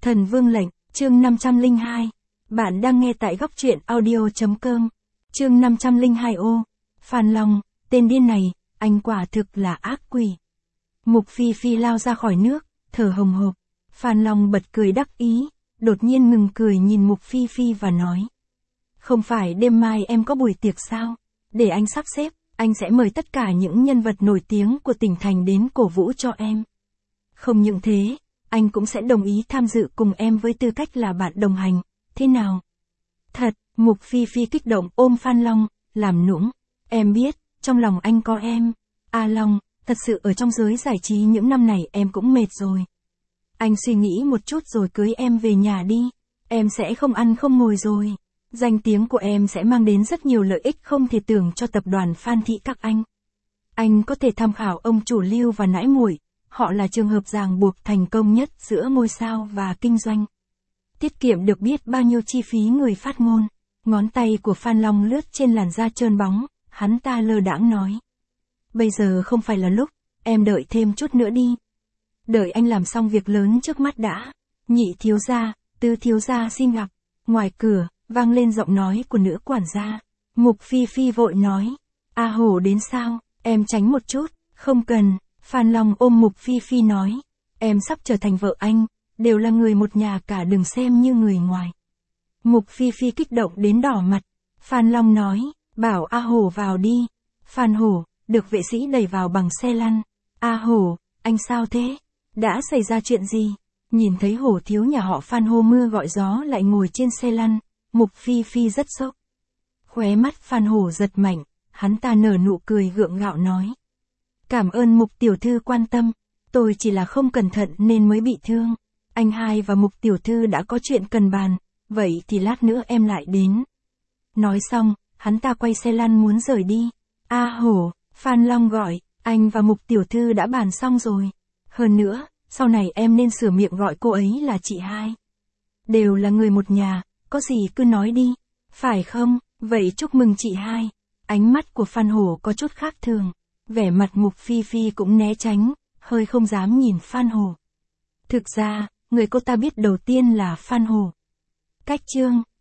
Thần Vương lệnh, chương 502. Bạn đang nghe tại góc truyện audio.com. Chương 502 ô. Phan Long, tên điên này, anh quả thực là ác quỷ. Mục Phi Phi lao ra khỏi nước, thở hồng hộc. Phan Long bật cười đắc ý, đột nhiên ngừng cười nhìn Mục Phi Phi và nói. Không phải đêm mai em có buổi tiệc sao? Để anh sắp xếp, anh sẽ mời tất cả những nhân vật nổi tiếng của tỉnh thành đến cổ vũ cho em. Không những thế, anh cũng sẽ đồng ý tham dự cùng em với tư cách là bạn đồng hành, thế nào? Thật, Mục Phi Phi kích động ôm Phan Long, làm nũng. Em biết, trong lòng anh có em. A Long, thật sự ở trong giới giải trí những năm này em cũng mệt rồi. Anh suy nghĩ một chút rồi cưới em về nhà đi. Em sẽ không ăn không ngồi rồi. Danh tiếng của em sẽ mang đến rất nhiều lợi ích không thể tưởng cho tập đoàn Phan Thị các anh. Anh có thể tham khảo ông chủ Lưu và Nãi Muội, họ là trường hợp ràng buộc thành công nhất giữa ngôi sao và kinh doanh. Tiết kiệm được biết bao nhiêu chi phí người phát ngôn. Ngón tay của Phan Long lướt trên làn da trơn bóng, hắn ta lơ đãng nói. Bây giờ không phải là lúc, em đợi thêm chút nữa đi. Đợi anh làm xong việc lớn trước mắt đã. Nhị thiếu gia, Tứ thiếu gia xin gặp. Ngoài cửa, vang lên giọng nói của nữ quản gia. Mục Phi Phi vội nói. A Hổ đến sao, em tránh một chút, không cần. Phan Long ôm Mục Phi Phi nói. Em sắp trở thành vợ anh, đều là người một nhà cả, đừng xem như người ngoài. Mục Phi Phi kích động đến đỏ mặt. Phan Long nói, bảo A Hổ vào đi. Phan Hổ, được vệ sĩ đẩy vào bằng xe lăn. A Hổ, anh sao thế? Đã xảy ra chuyện gì? Nhìn thấy Hổ thiếu nhà họ Phan hô mưa gọi gió lại ngồi trên xe lăn, Mục Phi Phi rất sốc. Khóe mắt Phan Hổ giật mạnh, hắn ta nở nụ cười gượng gạo nói. Cảm ơn Mục tiểu thư quan tâm, tôi chỉ là không cẩn thận nên mới bị thương. Anh hai và Mục tiểu thư đã có chuyện cần bàn, vậy thì lát nữa em lại đến. Nói xong, hắn ta quay xe lăn muốn rời đi. A Hổ, Phan Long gọi, anh và Mục tiểu thư đã bàn xong rồi. Hơn nữa, sau này em nên sửa miệng gọi cô ấy là chị hai. Đều là người một nhà, có gì cứ nói đi. Phải không, vậy chúc mừng chị hai. Ánh mắt của Phan Hổ có chút khác thường. Vẻ mặt Mục Phi Phi cũng né tránh, hơi không dám nhìn Phan Hổ. Thực ra, người cô ta biết đầu tiên là Phan Hổ. Cách chương